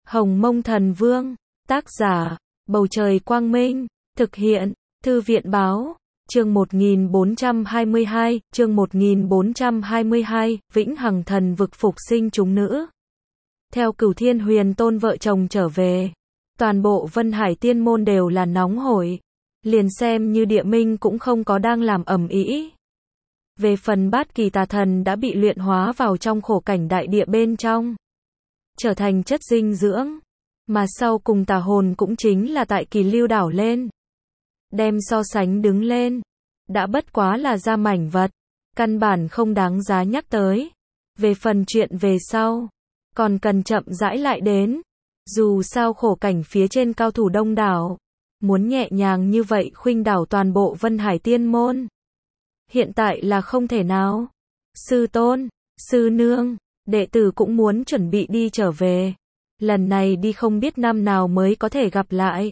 Hồng Mông Thần Vương, tác giả, Bầu Trời Quang Minh, thực hiện, Thư viện Báo, chương 1422, Vĩnh Hằng Thần Vực phục sinh chúng nữ. Theo Cửu Thiên Huyền Tôn vợ chồng trở về, toàn bộ Vân Hải Tiên Môn đều là nóng hổi, liền xem như địa minh cũng không có đang làm ầm ĩ. Về phần Bát Kỳ Tà Thần đã bị luyện hóa vào trong khổ cảnh đại địa bên trong, trở thành chất dinh dưỡng, mà sau cùng tà hồn cũng chính là tại Kỳ Lưu đảo lên. Đem so sánh đứng lên, đã bất quá là ra mảnh vật, căn bản không đáng giá nhắc tới. Về phần chuyện về sau, còn cần chậm rãi lại đến. Dù sao khổ cảnh phía trên cao thủ đông đảo, muốn nhẹ nhàng như vậy khuynh đảo toàn bộ Vân Hải Tiên Môn, hiện tại là không thể nào. Sư tôn, sư nương, đệ tử cũng muốn chuẩn bị đi trở về. Lần này đi không biết năm nào mới có thể gặp lại.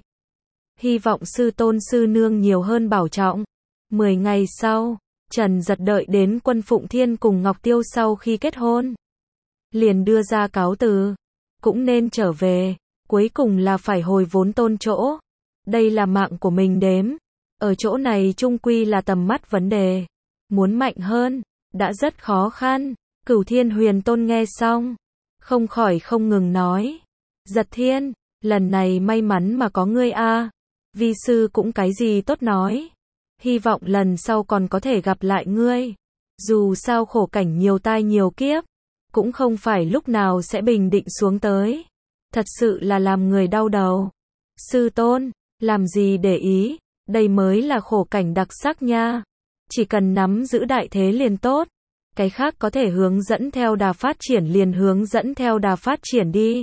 Hy vọng sư tôn sư nương nhiều hơn bảo trọng. 10 ngày sau, Trần Giật đợi đến Quân Phụng Thiên cùng Ngọc Tiêu sau khi kết hôn, liền đưa ra cáo từ, cũng nên trở về, cuối cùng là phải hồi vốn tôn chỗ. Đây là mạng của mình đếm, ở chỗ này chung quy là tầm mắt vấn đề, muốn mạnh hơn, đã rất khó khăn. Cửu Thiên Huyền Tôn nghe xong, không khỏi không ngừng nói, Giật Thiên, lần này may mắn mà có ngươi a, vi sư cũng cái gì tốt nói, hy vọng lần sau còn có thể gặp lại ngươi. Dù sao khổ cảnh nhiều tai nhiều kiếp, cũng không phải lúc nào sẽ bình định xuống tới, thật sự là làm người đau đầu. Sư tôn, làm gì để ý, đây mới là khổ cảnh đặc sắc nha, chỉ cần nắm giữ đại thế liền tốt, cái khác có thể hướng dẫn theo đà phát triển liền hướng dẫn theo đà phát triển đi.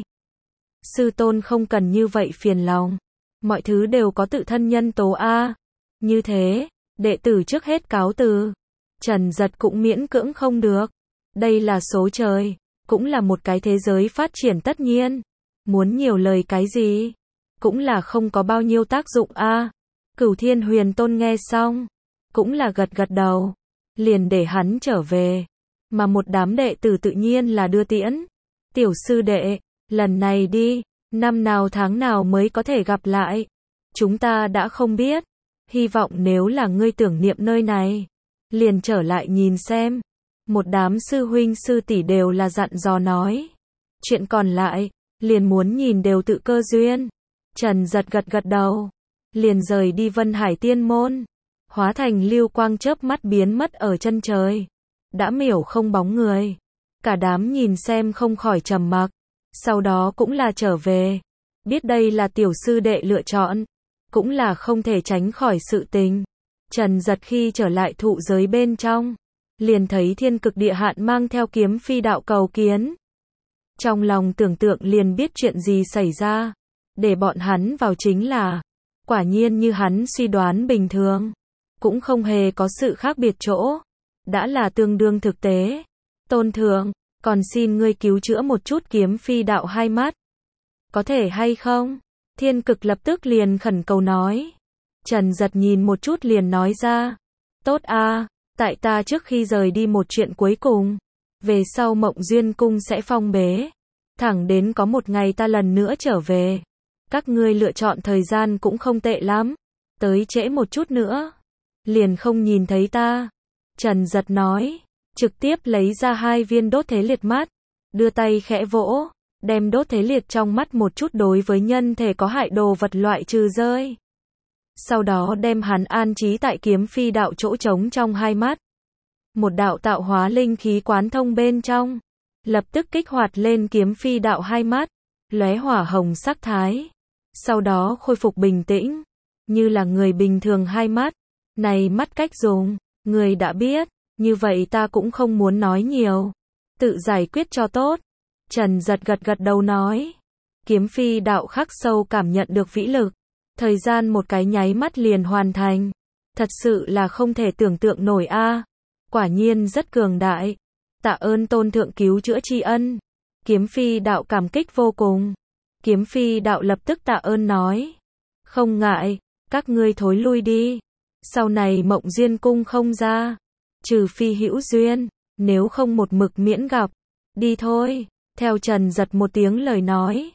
Sư tôn không cần như vậy phiền lòng, mọi thứ đều có tự thân nhân tố a. Như thế, đệ tử trước hết cáo từ. Trần Giật cũng miễn cưỡng không được, đây là số trời, cũng là một cái thế giới phát triển tất nhiên, muốn nhiều lời cái gì, cũng là không có bao nhiêu tác dụng a. Cửu Thiên Huyền Tôn nghe xong, cũng là gật gật đầu, liền để hắn trở về, mà một đám đệ tử tự nhiên là đưa tiễn. Tiểu sư đệ, lần này đi, năm nào tháng nào mới có thể gặp lại, chúng ta đã không biết, hy vọng nếu là ngươi tưởng niệm nơi này, liền trở lại nhìn xem. Một đám sư huynh sư tỷ đều là dặn dò nói, chuyện còn lại, liền muốn nhìn đều tự cơ duyên. Trần Giật gật gật đầu, liền rời đi Vân Hải Tiên Môn, hóa thành lưu quang chớp mắt biến mất ở chân trời, đã miểu không bóng người. Cả đám nhìn xem không khỏi trầm mặc, sau đó cũng là trở về, biết đây là tiểu sư đệ lựa chọn, cũng là không thể tránh khỏi sự tình. Trần Giật khi trở lại thụ giới bên trong, liền thấy Thiên Cực Địa Hạn mang theo Kiếm Phi đạo cầu kiến. Trong lòng tưởng tượng liền biết chuyện gì xảy ra, để bọn hắn vào chính là, quả nhiên như hắn suy đoán bình thường, cũng không hề có sự khác biệt chỗ, đã là tương đương thực tế. Tôn thượng, còn xin ngươi cứu chữa một chút Kiếm Phi đạo hai mắt, có thể hay không? Thiên Cực lập tức liền khẩn cầu nói. Trần Giật nhìn một chút liền nói ra, tốt a, tại ta trước khi rời đi một chuyện cuối cùng, về sau Mộng Duyên Cung sẽ phong bế, thẳng đến có một ngày ta lần nữa trở về, các ngươi lựa chọn thời gian cũng không tệ lắm, tới trễ một chút nữa, liền không nhìn thấy ta. Trần Giật nói, trực tiếp lấy ra 2 viên đốt thế liệt mắt, đưa tay khẽ vỗ, đem đốt thế liệt trong mắt một chút đối với nhân thể có hại đồ vật loại trừ rơi. Sau đó đem hắn an trí tại Kiếm Phi đạo chỗ trống trong 2 mắt. Một đạo tạo hóa linh khí quán thông bên trong, lập tức kích hoạt lên Kiếm Phi đạo 2 mắt, lóe hỏa hồng sắc thái. Sau đó khôi phục bình tĩnh, như là người bình thường 2 mắt. Này mắt cách dùng, người đã biết, như vậy ta cũng không muốn nói nhiều, tự giải quyết cho tốt. Trần Giật gật gật đầu nói, Kiếm Phi đạo khắc sâu cảm nhận được vĩ lực, thời gian một cái nháy mắt liền hoàn thành, thật sự là không thể tưởng tượng nổi a, quả nhiên rất cường đại, tạ ơn tôn thượng cứu chữa tri ân. Kiếm Phi đạo cảm kích vô cùng. Kiếm Phi đạo lập tức tạ ơn nói, không ngại, các ngươi thối lui đi, sau này Mộng Duyên Cung không ra, trừ phi hữu duyên, nếu không một mực miễn gặp, đi thôi. Theo Trần Giật một tiếng lời nói,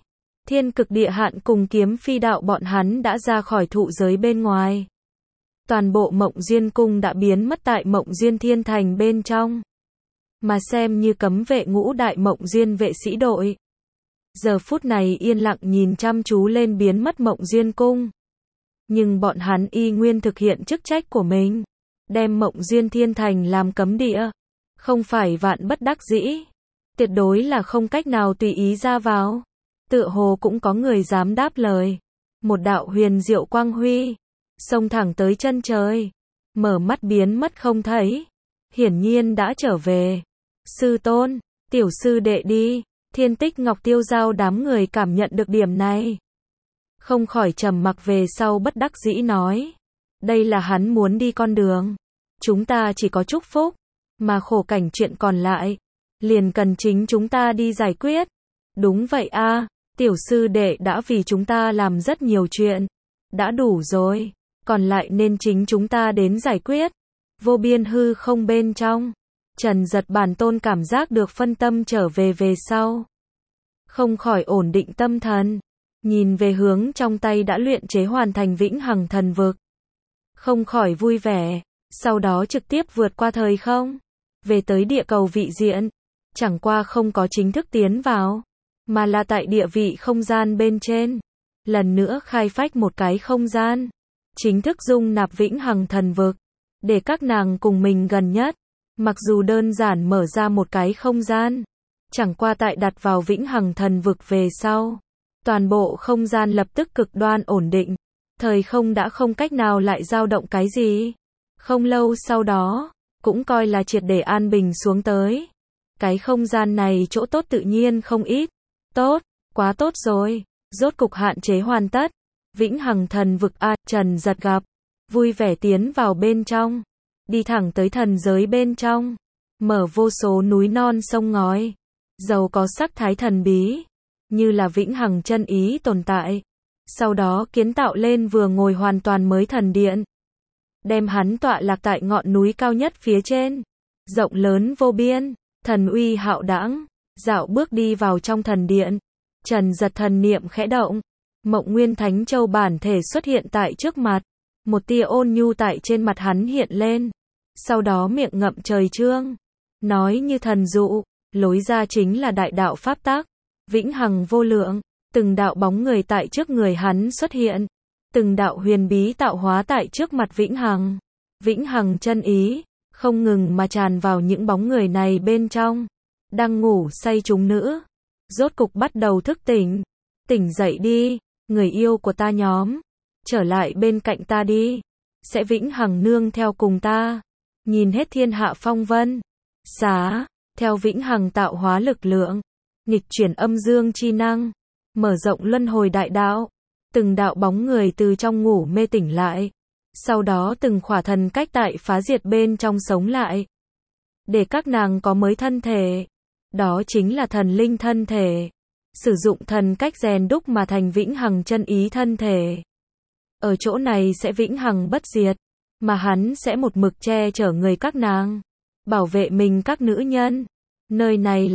Thiên cực địa hạn cùng kiếm phi đạo bọn hắn đã ra khỏi thụ giới bên ngoài. Toàn bộ Mộng Duyên Cung đã biến mất tại Mộng Duyên Thiên Thành bên trong. Mà xem như cấm vệ ngũ đại Mộng Duyên vệ sĩ đội. Giờ phút này yên lặng nhìn chăm chú lên biến mất Mộng Duyên Cung. Nhưng bọn hắn y nguyên thực hiện chức trách của mình. Đem Mộng Duyên Thiên Thành làm cấm địa. Không phải vạn bất đắc dĩ. Tuyệt đối là không cách nào tùy ý ra vào. Tựa hồ cũng có người dám đáp lời. Một đạo huyền diệu quang huy. Xông thẳng tới chân trời. Mở mắt biến mất không thấy. Hiển nhiên đã trở về. Sư tôn, tiểu sư đệ đi. Thiên Tích Ngọc Tiêu Giao đám người cảm nhận được điểm này. Không khỏi trầm mặc về sau bất đắc dĩ nói. Đây là hắn muốn đi con đường. Chúng ta chỉ có chúc phúc. Mà khổ cảnh chuyện còn lại. Liền cần chính chúng ta đi giải quyết. Đúng vậy a, tiểu sư đệ đã vì chúng ta làm rất nhiều chuyện. Đã đủ rồi. Còn lại nên chính chúng ta đến giải quyết. Vô biên hư không bên trong. Trần Giật bản tôn cảm giác được phân tâm trở về sau. Không khỏi ổn định tâm thần. Nhìn về hướng trong tay đã luyện chế hoàn thành Vĩnh Hằng Thần Vực. Không khỏi vui vẻ. Sau đó trực tiếp vượt qua thời không. Về tới địa cầu vị diện. Chẳng qua không có chính thức tiến vào. Mà là tại địa vị không gian bên trên. Lần nữa khai phách một cái không gian. Chính thức dung nạp Vĩnh Hằng Thần Vực. Để các nàng cùng mình gần nhất. Mặc dù đơn giản mở ra một cái không gian. Chẳng qua tại đặt vào Vĩnh Hằng Thần Vực về sau. Toàn bộ không gian lập tức cực đoan ổn định. Thời không đã không cách nào lại dao động cái gì. Không lâu sau đó. Cũng coi là triệt để an bình xuống tới. Cái không gian này chỗ tốt tự nhiên không ít. Tốt, quá tốt rồi. Rốt cục hạn chế hoàn tất. Vĩnh Hằng Thần Vực a, Trần Giật gặp. Vui vẻ tiến vào bên trong. Đi thẳng tới thần giới bên trong. Mở vô số núi non sông ngói. Giàu có sắc thái thần bí. Như là vĩnh hằng chân ý tồn tại. Sau đó kiến tạo lên vừa ngồi hoàn toàn mới thần điện. Đem hắn tọa lạc tại ngọn núi cao nhất phía trên. Rộng lớn vô biên. Thần uy hạo đãng. Dạo bước đi vào trong thần điện. Trần Giật thần niệm khẽ động. Mộng Nguyên Thánh Châu bản thể xuất hiện tại trước mặt. Một tia ôn nhu tại trên mặt hắn hiện lên. Sau đó miệng ngậm trời trương. Nói như thần dụ. Lối ra chính là đại đạo pháp tắc. Vĩnh hằng vô lượng. Từng đạo bóng người tại trước người hắn xuất hiện. Từng đạo huyền bí tạo hóa tại trước mặt Vĩnh Hằng. Vĩnh Hằng chân ý. Không ngừng mà tràn vào những bóng người này bên trong. Đang ngủ say chúng nữ. Rốt cục bắt đầu thức tỉnh. Tỉnh dậy đi. Người yêu của ta nhóm. Trở lại bên cạnh ta đi. Sẽ vĩnh hằng nương theo cùng ta. Nhìn hết thiên hạ phong vân. Xá. Theo vĩnh hằng tạo hóa lực lượng. Nghịch chuyển âm dương chi năng. Mở rộng luân hồi đại đạo. Từng đạo bóng người từ trong ngủ mê tỉnh lại. Sau đó từng khỏa thần cách tại phá diệt bên trong sống lại. Để các nàng có mới thân thể. Đó chính là thần linh thân thể. Sử dụng thần cách rèn đúc mà thành vĩnh hằng chân ý thân thể. Ở chỗ này sẽ vĩnh hằng bất diệt. Mà hắn sẽ một mực che chở người các nàng. Bảo vệ mình các nữ nhân. Nơi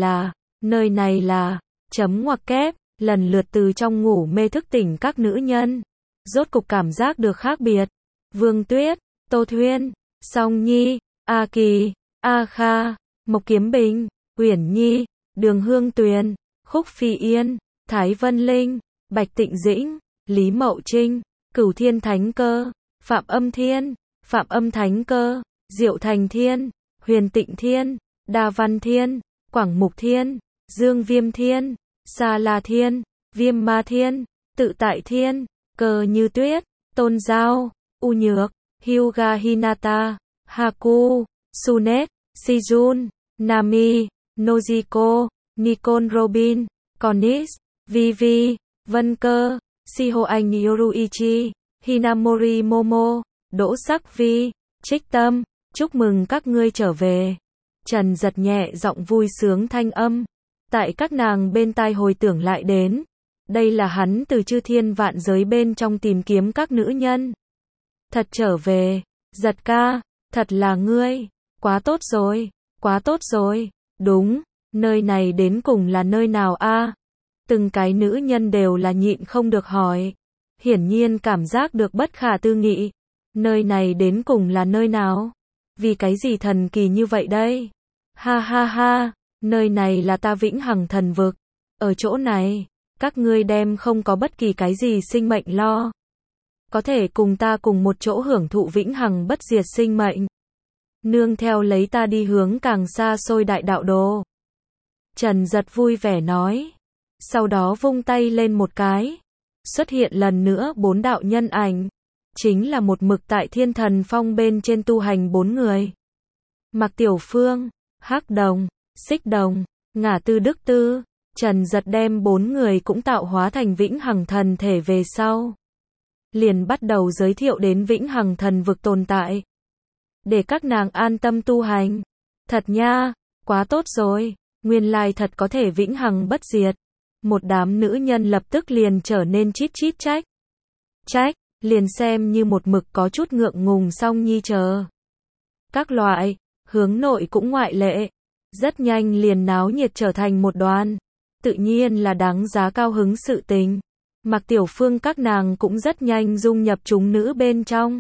này là, chấm ngoặc kép, lần lượt từ trong ngủ mê thức tỉnh các nữ nhân. Rốt cục cảm giác được khác biệt. Vương Tuyết, Tô Thuyên, Song Nhi, A Kỳ, A Kha, Mộc Kiếm Bình, Uyển Nhi, Đường Hương Tuyền, Khúc Phi Yên, Thái Vân Linh, Bạch Tịnh Dĩnh, Lý Mậu Trinh, Cửu Thiên Thánh Cơ, Phạm Âm Thiên, Phạm Âm Thánh Cơ, Diệu Thành Thiên, Huyền Tịnh Thiên, Đa Văn Thiên, Quảng Mục Thiên, Dương Viêm Thiên, Sa La Thiên, Viêm Ma Thiên, Tự Tại Thiên, Cơ Như Tuyết, Tôn Giao, U Nhược, Hyuga Hinata, Haku, Sunet, Sijun, Nami, Nojiko, Nikon Robin, Konis, Vivi, Vân Cơ, Siho Anh Yoruichi, Hinamori Momo, Đỗ Sắc Vi, Trích Tâm, chúc mừng các ngươi trở về. Trần Giật nhẹ giọng vui sướng thanh âm. Tại các nàng bên tai hồi tưởng lại đến. Đây là hắn từ chư thiên vạn giới bên trong tìm kiếm các nữ nhân. Thật trở về, Giật ca, thật là ngươi, quá tốt rồi, quá tốt rồi, đúng, nơi này đến cùng là nơi nào a? Từng cái nữ nhân đều là nhịn không được hỏi. Hiển nhiên cảm giác được bất khả tư nghị. Nơi này đến cùng là nơi nào? Vì cái gì thần kỳ như vậy đây? Ha ha ha, nơi này là ta vĩnh hằng thần vực. Ở chỗ này, các ngươi đem không có bất kỳ cái gì sinh mệnh lo. Có thể cùng ta cùng một chỗ hưởng thụ vĩnh hằng bất diệt sinh mệnh. Nương theo lấy ta đi hướng càng xa xôi đại đạo đồ. Trần Giật vui vẻ nói. Sau đó vung tay lên một cái. Xuất hiện lần nữa 4 đạo nhân ảnh. Chính là một mực tại Thiên Thần Phong bên trên tu hành 4 người. Mạc Tiểu Phương, Hắc Đồng, Xích Đồng, Ngả Tư Đức Tư. Trần Giật đem 4 người cũng tạo hóa thành vĩnh hằng thần thể về sau. Liền bắt đầu giới thiệu đến vĩnh hằng thần vực tồn tại. Để các nàng an tâm tu hành. Thật nha, quá tốt rồi, nguyên lai thật có thể vĩnh hằng bất diệt. Một đám nữ nhân lập tức liền trở nên chít chít trách. Trách, liền xem như một mực có chút ngượng ngùng song nhi chờ. Các loại, hướng nội cũng ngoại lệ. Rất nhanh liền náo nhiệt trở thành một đoàn. Tự nhiên là đáng giá cao hứng sự tình. Mạc Tiểu Phương các nàng cũng rất nhanh dung nhập chúng nữ bên trong.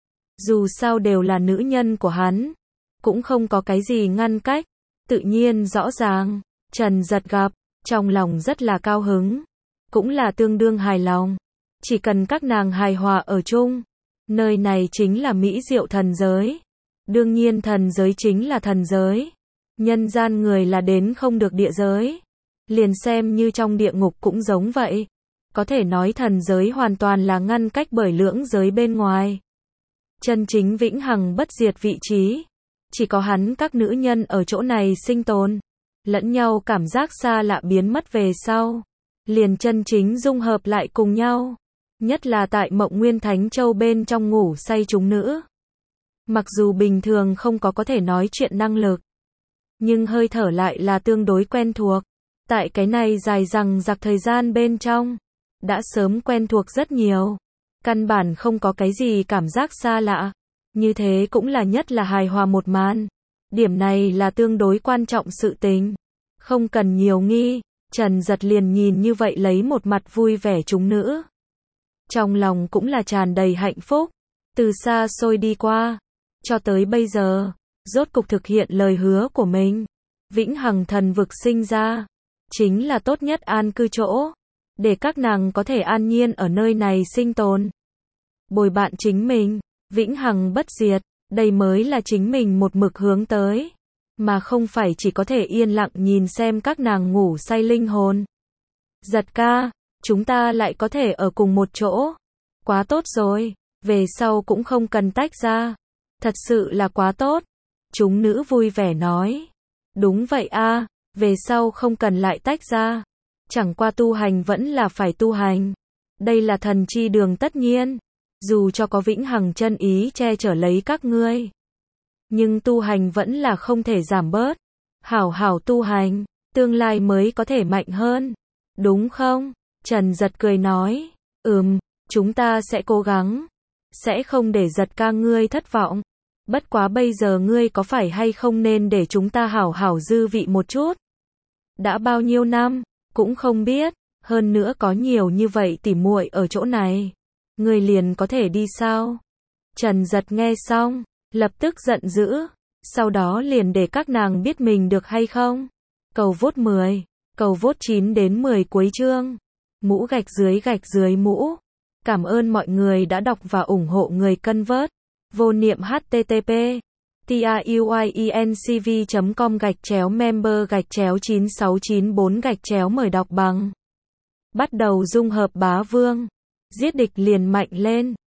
Dù sao đều là nữ nhân của hắn. Cũng không có cái gì ngăn cách. Tự nhiên rõ ràng. Trần Giật gặp. Trong lòng rất là cao hứng. Cũng là tương đương hài lòng. Chỉ cần các nàng hài hòa ở chung. Nơi này chính là mỹ diệu thần giới. Đương nhiên thần giới chính là thần giới. Nhân gian người là đến không được địa giới. Liền xem như trong địa ngục cũng giống vậy. Có thể nói thần giới hoàn toàn là ngăn cách bởi lưỡng giới bên ngoài. Chân chính vĩnh hằng bất diệt vị trí. Chỉ có hắn các nữ nhân ở chỗ này sinh tồn. Lẫn nhau cảm giác xa lạ biến mất về sau. Liền chân chính dung hợp lại cùng nhau. Nhất là tại Mộng Nguyên Thánh Châu bên trong ngủ say chúng nữ. Mặc dù bình thường không có thể nói chuyện năng lực. Nhưng hơi thở lại là tương đối quen thuộc. Tại cái này dài dằng dặc thời gian bên trong. Đã sớm quen thuộc rất nhiều. Căn bản không có cái gì cảm giác xa lạ. Như thế cũng là nhất là hài hòa một màn. Điểm này là tương đối quan trọng sự tình. Không cần nhiều nghi. Trần Giật liền nhìn như vậy lấy một mặt vui vẻ chúng nữ. Trong lòng cũng là tràn đầy hạnh phúc. Từ xa xôi đi qua. Cho tới bây giờ. Rốt cục thực hiện lời hứa của mình. Vĩnh hằng thần vực sinh ra. Chính là tốt nhất an cư chỗ. Để các nàng có thể an nhiên ở nơi này sinh tồn. Bồi bạn chính mình. Vĩnh hằng bất diệt. Đây mới là chính mình một mực hướng tới. Mà không phải chỉ có thể yên lặng nhìn xem các nàng ngủ say linh hồn. Giật ca, chúng ta lại có thể ở cùng một chỗ. Quá tốt rồi, về sau cũng không cần tách ra. Thật sự là quá tốt. Chúng nữ vui vẻ nói. Đúng vậy a, về sau không cần lại tách ra. Chẳng qua tu hành vẫn là phải tu hành. Đây là thần chi đường tất nhiên. Dù cho có vĩnh hằng chân ý che chở lấy các ngươi. Nhưng tu hành vẫn là không thể giảm bớt. Hảo hảo tu hành, tương lai mới có thể mạnh hơn. Đúng không? Trần Giật cười nói. Chúng ta sẽ cố gắng. Sẽ không để Giật ca ngươi thất vọng. Bất quá bây giờ ngươi có phải hay không nên để chúng ta hảo hảo dư vị một chút? Đã bao nhiêu năm, cũng không biết. Hơn nữa có nhiều như vậy tỉ muội ở chỗ này. Ngươi liền có thể đi sao? Trần Giật nghe xong. Lập tức giận dữ. Sau đó liền để các nàng biết mình được hay không. Cầu vote 10. Cầu vote 9 đến 10 cuối chương. Mũ gạch dưới mũ. Cảm ơn mọi người đã đọc và ủng hộ người cân vớt. Vô niệm http truyencv.com/member/9694 mời đọc bằng. Bắt đầu dung hợp bá vương. Giết địch liền mạnh lên.